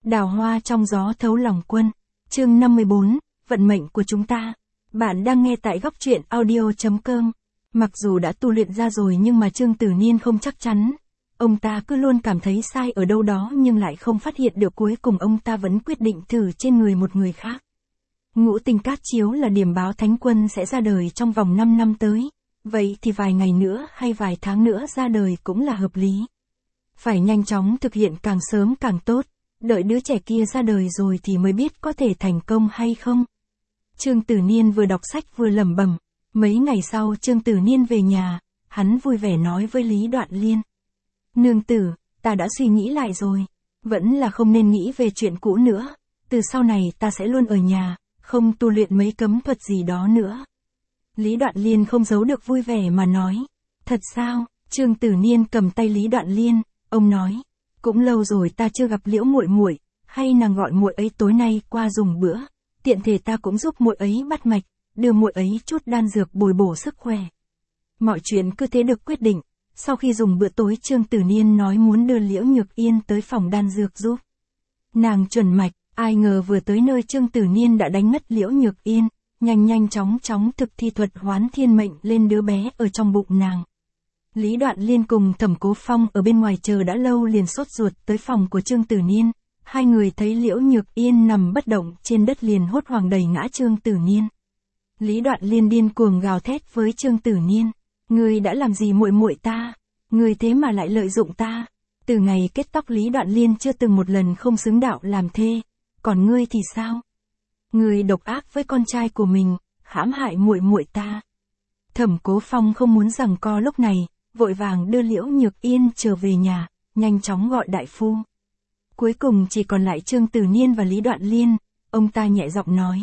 Đào hoa trong gió thấu lòng quân. Chương 54, vận mệnh của chúng ta. Bạn đang nghe tại góc truyện audio.com. Mặc dù đã tu luyện ra rồi nhưng mà Trương Tử Niên không chắc chắn. Ông ta cứ luôn cảm thấy sai ở đâu đó nhưng lại không phát hiện được, cuối cùng ông ta vẫn quyết định thử trên người một người khác. Ngũ tinh cát chiếu là điểm báo thánh quân sẽ ra đời trong vòng 5 năm tới. Vậy thì vài ngày nữa hay vài tháng nữa ra đời cũng là hợp lý. Phải nhanh chóng thực hiện, càng sớm càng tốt. Đợi đứa trẻ kia ra đời rồi thì mới biết có thể thành công hay không. Trương Tử Niên vừa đọc sách vừa lẩm bẩm. Mấy ngày sau Trương Tử Niên về nhà, hắn vui vẻ nói với Lý Đoạn Liên. Nương tử, ta đã suy nghĩ lại rồi. Vẫn là không nên nghĩ về chuyện cũ nữa. Từ sau này ta sẽ luôn ở nhà, không tu luyện mấy cấm thuật gì đó nữa. Lý Đoạn Liên không giấu được vui vẻ mà nói. Thật sao? Trương Tử Niên cầm tay Lý Đoạn Liên, ông nói. Cũng lâu rồi ta chưa gặp Liễu muội muội, hay nàng gọi muội ấy tối nay qua dùng bữa, tiện thể ta cũng giúp muội ấy bắt mạch, đưa muội ấy chút đan dược bồi bổ sức khỏe. Mọi chuyện cứ thế được quyết định. Sau khi dùng bữa tối, Trương Tử Niên nói muốn đưa Liễu Nhược Yên tới phòng đan dược giúp nàng chuẩn mạch. Ai ngờ vừa tới nơi Trương Tử Niên đã đánh ngất Liễu Nhược Yên, nhanh chóng thực thi thuật hoán thiên mệnh lên đứa bé ở trong bụng nàng. Lý Đoạn Liên cùng Thẩm Cố Phong ở bên ngoài chờ đã lâu liền sốt ruột tới phòng của Trương Tử Niên. Hai người thấy Liễu Nhược Yên nằm bất động trên đất liền hốt hoảng đẩy ngã Trương Tử Niên. Lý Đoạn Liên điên cuồng gào thét với Trương Tử Niên. Ngươi đã làm gì muội muội ta? Ngươi thế mà lại lợi dụng ta? Từ ngày kết tóc Lý Đoạn Liên chưa từng một lần không xứng đạo làm thê. Còn ngươi thì sao? Ngươi độc ác với con trai của mình, hãm hại muội muội ta. Thẩm Cố Phong không muốn giằng co lúc này, vội vàng đưa Liễu Nhược Yên trở về nhà, nhanh chóng gọi đại phu. Cuối cùng chỉ còn lại Trương Tử Niên và Lý Đoạn Liên, ông ta nhẹ giọng nói.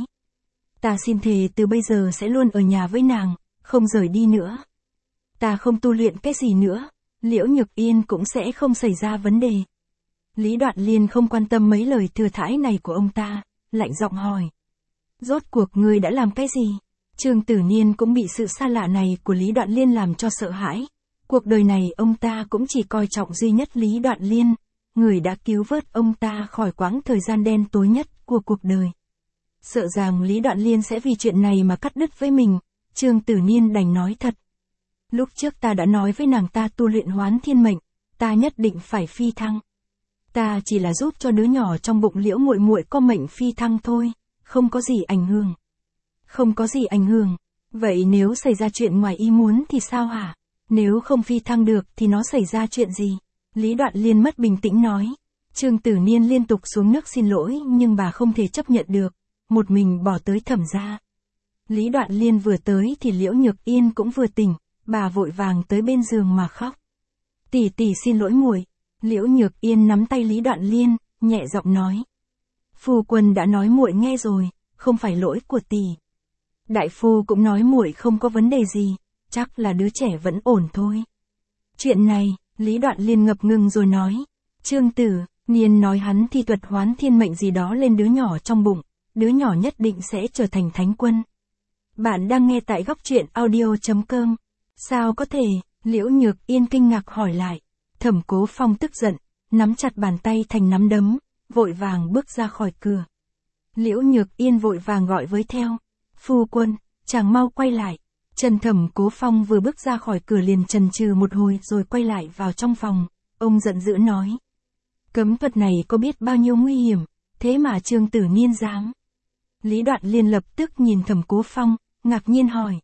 Ta xin thề từ bây giờ sẽ luôn ở nhà với nàng, không rời đi nữa. Ta không tu luyện cái gì nữa, Liễu Nhược Yên cũng sẽ không xảy ra vấn đề. Lý Đoạn Liên không quan tâm mấy lời thừa thãi này của ông ta, lạnh giọng hỏi. Rốt cuộc ngươi đã làm cái gì? Trương Tử Niên cũng bị sự xa lạ này của Lý Đoạn Liên làm cho sợ hãi. Cuộc đời này ông ta cũng chỉ coi trọng duy nhất Lý Đoạn Liên, người đã cứu vớt ông ta khỏi quãng thời gian đen tối nhất của cuộc đời. Sợ rằng Lý Đoạn Liên sẽ vì chuyện này mà cắt đứt với mình, Trương Tử Niên đành nói thật. Lúc trước ta đã nói với nàng ta tu luyện hoán thiên mệnh, ta nhất định phải phi thăng. Ta chỉ là giúp cho đứa nhỏ trong bụng Liễu muội muội có mệnh phi thăng thôi, không có gì ảnh hưởng. Không có gì ảnh hưởng. Vậy nếu xảy ra chuyện ngoài ý muốn thì sao hả? Nếu không phi thăng được thì nó xảy ra chuyện gì? Lý Đoạn Liên mất bình tĩnh nói. Trương Tử Niên liên tục xuống nước xin lỗi nhưng bà không thể chấp nhận được, một mình bỏ tới Thẩm gia. Lý Đoạn Liên vừa tới thì Liễu Nhược Yên cũng vừa tỉnh, bà vội vàng tới bên giường mà khóc. Tỷ tỷ xin lỗi muội. Liễu Nhược Yên nắm tay Lý Đoạn Liên, nhẹ giọng nói. Phu quân đã nói muội nghe rồi, không phải lỗi của tỷ. Đại phu cũng nói muội không có vấn đề gì, chắc là đứa trẻ vẫn ổn thôi. Chuyện này, Lý Đoạn Liên ngập ngừng rồi nói. Trương Tử Niên nói hắn thi thuật hoán thiên mệnh gì đó lên đứa nhỏ trong bụng, đứa nhỏ nhất định sẽ trở thành thánh quân. Bạn đang nghe tại góc truyện audio.com. Sao có thể? Liễu Nhược Yên kinh ngạc hỏi lại. Thẩm Cố Phong tức giận, nắm chặt bàn tay thành nắm đấm, vội vàng bước ra khỏi cửa. Liễu Nhược Yên vội vàng gọi với theo. Phu quân, chàng mau quay lại. Thẩm Cố Phong vừa bước ra khỏi cửa liền chần chừ một hồi rồi quay lại vào trong phòng. Ông giận dữ nói. Cấm thuật này có biết bao nhiêu nguy hiểm, thế mà Trương Tử Niên dám. Lý Đoạn Liên lập tức nhìn Thẩm Cố Phong, ngạc nhiên hỏi.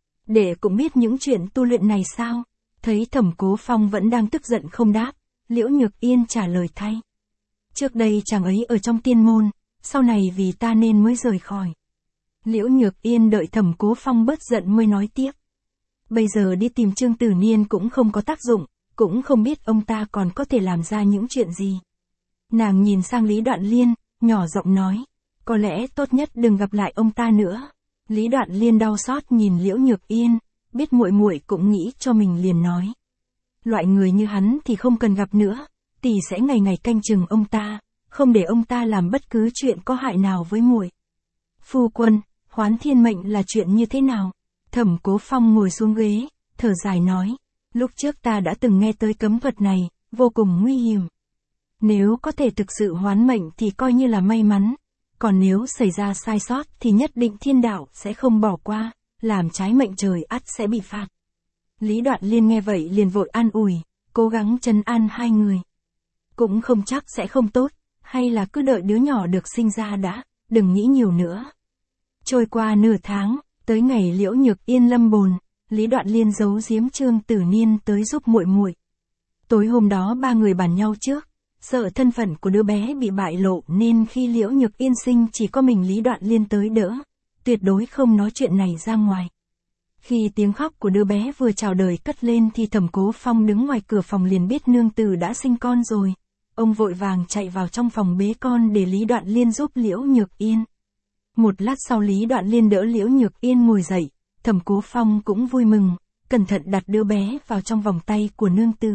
Để cũng biết những chuyện tu luyện này sao? Thấy Thẩm Cố Phong vẫn đang tức giận không đáp, Liễu Nhược Yên trả lời thay. Trước đây chàng ấy ở trong tiên môn, sau này vì ta nên mới rời khỏi. Liễu Nhược Yên đợi Thẩm Cố Phong bớt giận mới nói tiếp. Bây giờ đi tìm Trương Tử Niên cũng không có tác dụng, cũng không biết ông ta còn có thể làm ra những chuyện gì. Nàng nhìn sang Lý Đoạn Liên, nhỏ giọng nói. Có lẽ tốt nhất đừng gặp lại ông ta nữa. Lý Đoạn Liên đau xót nhìn Liễu Nhược Yên, biết muội muội cũng nghĩ cho mình liền nói. Loại người như hắn thì không cần gặp nữa, tỷ sẽ ngày ngày canh chừng ông ta, không để ông ta làm bất cứ chuyện có hại nào với muội. Phu quân, hoán thiên mệnh là chuyện như thế nào? Thẩm Cố Phong ngồi xuống ghế, thở dài nói. Lúc trước ta đã từng nghe tới cấm thuật này, vô cùng nguy hiểm. Nếu có thể thực sự hoán mệnh thì coi như là may mắn, còn nếu xảy ra sai sót thì nhất định thiên đạo sẽ không bỏ qua, làm trái mệnh trời ắt sẽ bị phạt. Lý Đoạn Liên nghe vậy liền vội an ủi, cố gắng trấn an hai người. Cũng không chắc sẽ không tốt, hay là cứ đợi đứa nhỏ được sinh ra đã, đừng nghĩ nhiều nữa. Trôi qua nửa tháng, tới ngày Liễu Nhược Yên lâm bồn, Lý Đoạn Liên giấu giếm Trương Tử Niên tới giúp muội muội. Tối hôm đó ba người bàn nhau trước, sợ thân phận của đứa bé bị bại lộ nên khi Liễu Nhược Yên sinh chỉ có mình Lý Đoạn Liên tới đỡ, tuyệt đối không nói chuyện này ra ngoài. Khi tiếng khóc của đứa bé vừa chào đời cất lên thì Thẩm Cố Phong đứng ngoài cửa phòng liền biết nương tử đã sinh con rồi. Ông vội vàng chạy vào trong phòng bế con để Lý Đoạn Liên giúp Liễu Nhược Yên. Một lát sau Lý Đoạn Liên đỡ Liễu Nhược Yên ngồi dậy, Thẩm Cố Phong cũng vui mừng, cẩn thận đặt đứa bé vào trong vòng tay của nương tử.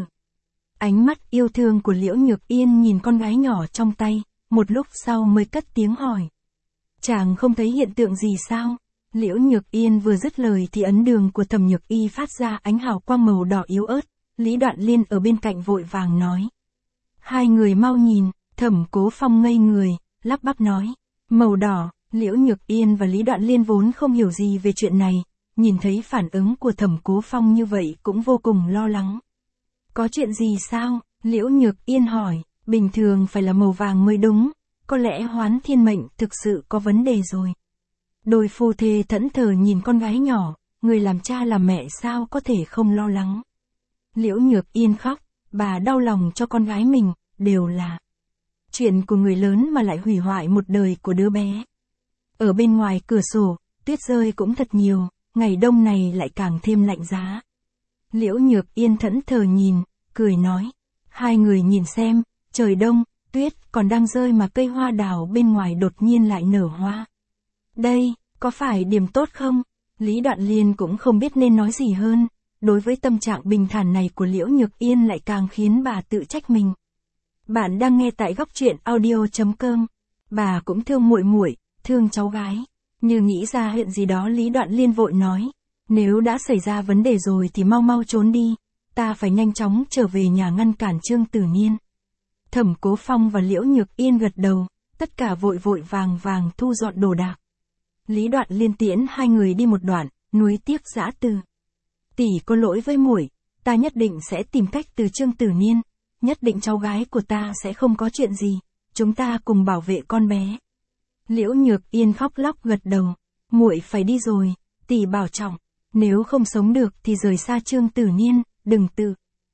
Ánh mắt yêu thương của Liễu Nhược Yên nhìn con gái nhỏ trong tay, một lúc sau mới cất tiếng hỏi. Chàng không thấy hiện tượng gì sao? Liễu Nhược Yên vừa dứt lời thì ấn đường của Thẩm Nhược Y phát ra ánh hào quang màu đỏ yếu ớt, Lý Đoạn Liên ở bên cạnh vội vàng nói. Hai người mau nhìn, Thẩm Cố Phong ngây người, lắp bắp nói. Màu đỏ, Liễu Nhược Yên và Lý Đoạn Liên vốn không hiểu gì về chuyện này, nhìn thấy phản ứng của Thẩm Cố Phong như vậy cũng vô cùng lo lắng. Có chuyện gì sao? Liễu Nhược Yên hỏi, bình thường phải là màu vàng mới đúng, có lẽ Hoán Thiên mệnh thực sự có vấn đề rồi. Đôi phu thê thẫn thờ nhìn con gái nhỏ, người làm cha làm mẹ sao có thể không lo lắng. Liễu Nhược Yên khóc, bà đau lòng cho con gái mình, đều là chuyện của người lớn mà lại hủy hoại một đời của đứa bé. Ở bên ngoài cửa sổ, tuyết rơi cũng thật nhiều, ngày đông này lại càng thêm lạnh giá. Liễu Nhược Yên thẫn thờ nhìn, cười nói, hai người nhìn xem, trời đông, tuyết còn đang rơi mà cây hoa đào bên ngoài đột nhiên lại nở hoa. Đây, có phải điểm tốt không? Lý Đoạn Liên cũng không biết nên nói gì hơn, đối với tâm trạng bình thản này của Liễu Nhược Yên lại càng khiến bà tự trách mình. Bạn đang nghe tại góc truyện audio.com. Bà cũng thương muội muội, thương cháu gái. Như nghĩ ra chuyện gì đó Lý Đoạn Liên vội nói, nếu đã xảy ra vấn đề rồi thì mau mau trốn đi, ta phải nhanh chóng trở về nhà ngăn cản Trương Tử Niên. Thẩm Cố Phong và Liễu Nhược Yên gật đầu, tất cả vội vội vàng vàng thu dọn đồ đạc. Lý Đoạn Liên tiễn hai người đi một đoạn, nuối tiếc giã từ. Tỷ có lỗi với muội, ta nhất định sẽ tìm cách từ Trương Tử Niên, nhất định cháu gái của ta sẽ không có chuyện gì, chúng ta cùng bảo vệ con bé. Liễu Nhược Yên khóc lóc gật đầu, muội phải đi rồi, tỷ bảo trọng, nếu không sống được thì rời xa Trương Tử Niên, đừng tự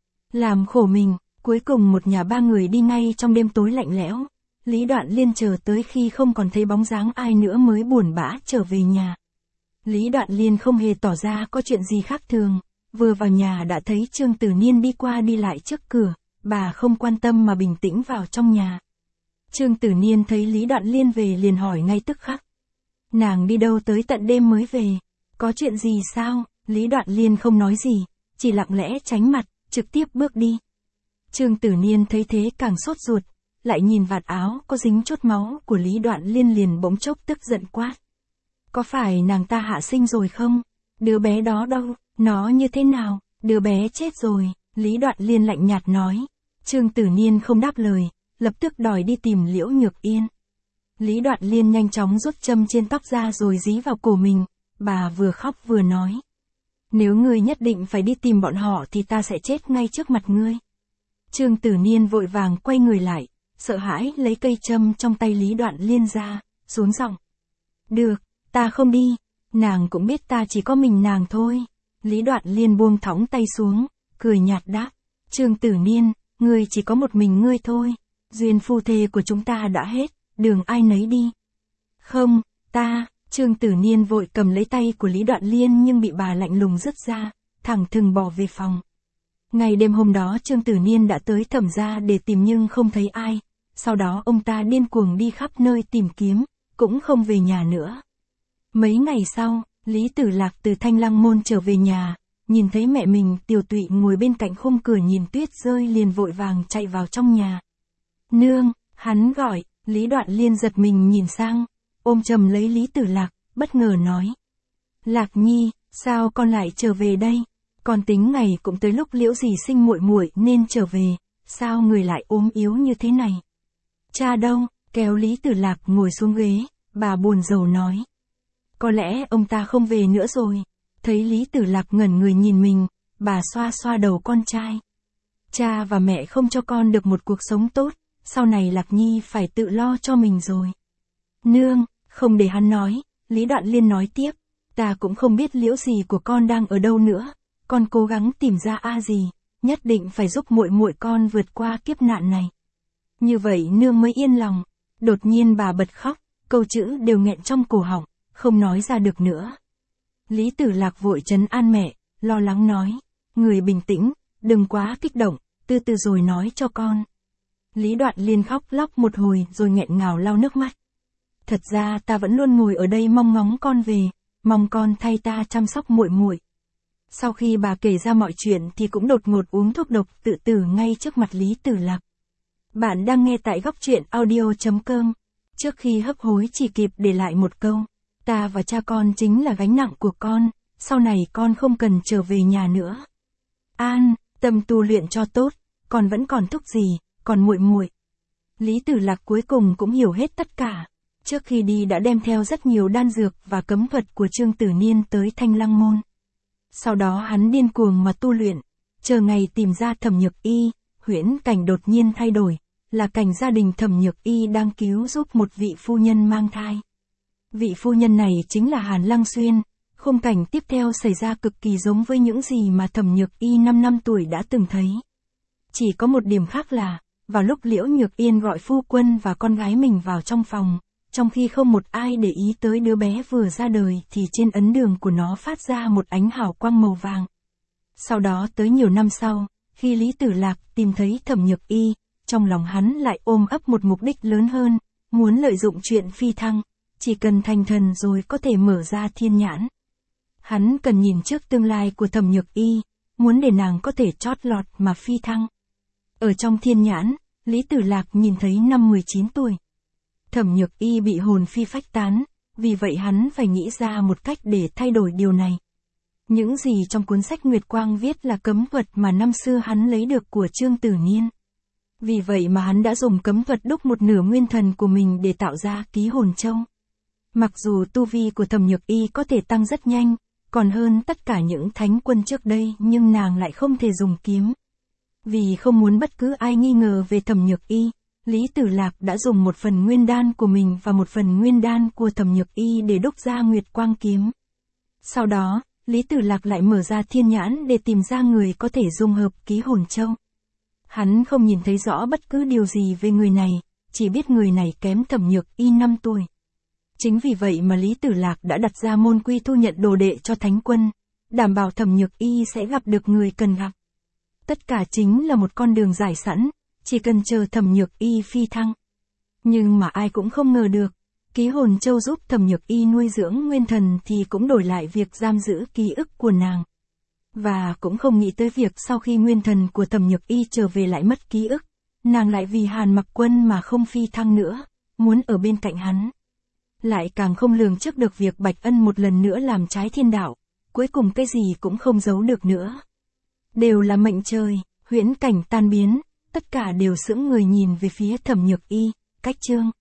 làm khổ mình. Cuối cùng một nhà ba người đi ngay trong đêm tối lạnh lẽo. Lý Đoạn Liên chờ tới khi không còn thấy bóng dáng ai nữa mới buồn bã trở về nhà. Lý Đoạn Liên không hề tỏ ra có chuyện gì khác thường, vừa vào nhà đã thấy Trương Tử Niên đi qua đi lại trước cửa, bà không quan tâm mà bình tĩnh vào trong nhà. Trương Tử Niên thấy Lý Đoạn Liên về liền hỏi ngay tức khắc. Nàng đi đâu tới tận đêm mới về, có chuyện gì sao? Lý Đoạn Liên không nói gì, chỉ lặng lẽ tránh mặt, trực tiếp bước đi. Trương Tử Niên thấy thế càng sốt ruột, lại nhìn vạt áo có dính chốt máu của Lý Đoạn Liên liền bỗng chốc tức giận quát. Có phải nàng ta hạ sinh rồi không? Đứa bé đó đâu? Nó như thế nào? Đứa bé chết rồi, Lý Đoạn Liên lạnh nhạt nói. Trương Tử Niên không đáp lời, lập tức đòi đi tìm Liễu Nhược Yên. Lý Đoạn Liên nhanh chóng rút châm trên tóc ra rồi dí vào cổ mình, bà vừa khóc vừa nói. Nếu ngươi nhất định phải đi tìm bọn họ thì ta sẽ chết ngay trước mặt ngươi. Trương Tử Niên vội vàng quay người lại, sợ hãi lấy cây châm trong tay Lý Đoạn Liên ra, xuống giọng. Được, ta không đi, nàng cũng biết ta chỉ có mình nàng thôi. Lý Đoạn Liên buông thõng tay xuống, cười nhạt đáp. Trương Tử Niên, ngươi chỉ có một mình ngươi thôi, duyên phu thê của chúng ta đã hết, đường ai nấy đi. Không, Trương Tử Niên vội cầm lấy tay của Lý Đoạn Liên nhưng bị bà lạnh lùng dứt ra, thẳng thừng bỏ về phòng. Ngày đêm hôm đó Trương Tử Niên đã tới Thẩm gia để tìm nhưng không thấy ai, sau đó ông ta điên cuồng đi khắp nơi tìm kiếm, cũng không về nhà nữa. Mấy ngày sau, Lý Tử Lạc từ Thanh Lăng Môn trở về nhà, nhìn thấy mẹ mình tiều tụy ngồi bên cạnh khung cửa nhìn tuyết rơi liền vội vàng chạy vào trong nhà. Nương, hắn gọi, Lý Đoạn Liên giật mình nhìn sang, ôm chầm lấy Lý Tử Lạc, bất ngờ nói. Lạc Nhi, sao con lại trở về đây? Con tính ngày cũng tới lúc Liễu Dì sinh muội muội nên trở về, sao người lại ốm yếu như thế này? Cha đâu? Kéo Lý Tử Lạc ngồi xuống ghế, bà buồn rầu nói. Có lẽ ông ta không về nữa rồi. Thấy Lý Tử Lạc ngẩn người nhìn mình, bà xoa xoa đầu con trai. Cha và mẹ không cho con được một cuộc sống tốt, sau này Lạc Nhi phải tự lo cho mình rồi. Nương, không để hắn nói, Lý Đoạn Liên nói tiếp, ta cũng không biết Liễu Dì của con đang ở đâu nữa, con cố gắng tìm ra A Dì, nhất định phải giúp muội muội con vượt qua kiếp nạn này. Như vậy nương mới yên lòng. Đột nhiên bà bật khóc, câu chữ đều nghẹn trong cổ họng, không nói ra được nữa. Lý Tử Lạc vội trấn an mẹ, lo lắng nói, người bình tĩnh, đừng quá kích động, từ từ rồi nói cho con. Lý Đoạn Liên khóc lóc một hồi rồi nghẹn ngào lau nước mắt. Thật ra ta vẫn luôn ngồi ở đây mong ngóng con về, mong con thay ta chăm sóc muội muội. Sau khi bà kể ra mọi chuyện thì cũng đột ngột uống thuốc độc tự tử ngay trước mặt Lý Tử Lạc. Bạn đang nghe tại góc truyện audio.com. Trước khi hấp hối chỉ kịp để lại một câu. Ta và cha con chính là gánh nặng của con, sau này con không cần trở về nhà nữa. An, tâm tu luyện cho tốt, con vẫn còn Thúc Dì, còn muội muội. Lý Tử Lạc cuối cùng cũng hiểu hết tất cả. Trước khi đi đã đem theo rất nhiều đan dược và cấm thuật của Trương Tử Niên tới Thanh Lăng Môn. Sau đó hắn điên cuồng mà tu luyện, chờ ngày tìm ra Thẩm Nhược Y, huyễn cảnh đột nhiên thay đổi, là cảnh gia đình Thẩm Nhược Y đang cứu giúp một vị phu nhân mang thai. Vị phu nhân này chính là Hàn Lăng Xuyên, khung cảnh tiếp theo xảy ra cực kỳ giống với những gì mà Thẩm Nhược Y 5 năm tuổi đã từng thấy. Chỉ có một điểm khác là, vào lúc Liễu Nhược Yên gọi phu quân và con gái mình vào trong phòng, trong khi không một ai để ý tới đứa bé vừa ra đời thì trên ấn đường của nó phát ra một ánh hào quang màu vàng. Sau đó tới nhiều năm sau, khi Lý Tử Lạc tìm thấy Thẩm Nhược Y, trong lòng hắn lại ôm ấp một mục đích lớn hơn, muốn lợi dụng chuyện phi thăng, chỉ cần thành thần rồi có thể mở ra thiên nhãn. Hắn cần nhìn trước tương lai của Thẩm Nhược Y, muốn để nàng có thể chót lọt mà phi thăng. Ở trong thiên nhãn, Lý Tử Lạc nhìn thấy năm 19 tuổi. Thẩm Nhược Y bị hồn phi phách tán, vì vậy hắn phải nghĩ ra một cách để thay đổi điều này. Những gì trong cuốn sách Nguyệt Quang viết là cấm thuật mà năm xưa hắn lấy được của Trương Tử Niên. Vì vậy mà hắn đã dùng cấm thuật đúc một nửa nguyên thần của mình để tạo ra ký hồn châu. Mặc dù tu vi của Thẩm Nhược Y có thể tăng rất nhanh, còn hơn tất cả những thánh quân trước đây, nhưng nàng lại không thể dùng kiếm. Vì không muốn bất cứ ai nghi ngờ về Thẩm Nhược Y, Lý Tử Lạc đã dùng một phần nguyên đan của mình và một phần nguyên đan của Thẩm Nhược Y để đúc ra Nguyệt Quang kiếm. Sau đó, Lý Tử Lạc lại mở ra thiên nhãn để tìm ra người có thể dung hợp ký hồn châu. Hắn không nhìn thấy rõ bất cứ điều gì về người này, chỉ biết người này kém Thẩm Nhược Y 5 tuổi. Chính vì vậy mà Lý Tử Lạc đã đặt ra môn quy thu nhận đồ đệ cho thánh quân, đảm bảo Thẩm Nhược Y sẽ gặp được người cần gặp. Tất cả chính là một con đường giải sẵn, chỉ cần chờ Thẩm Nhược Y phi thăng. Nhưng mà ai cũng không ngờ được, ký hồn châu giúp Thẩm Nhược Y nuôi dưỡng nguyên thần thì cũng đổi lại việc giam giữ ký ức của nàng. Và cũng không nghĩ tới việc sau khi nguyên thần của Thẩm Nhược Y trở về lại mất ký ức, nàng lại vì Hàn Mặc Quân mà không phi thăng nữa, muốn ở bên cạnh hắn. Lại càng không lường trước được việc Bạch Ân một lần nữa làm trái thiên đạo, cuối cùng cái gì cũng không giấu được nữa. Đều là mệnh trời, huyễn cảnh tan biến, tất cả đều sững người nhìn về phía Thẩm Nhược Y, cách chương.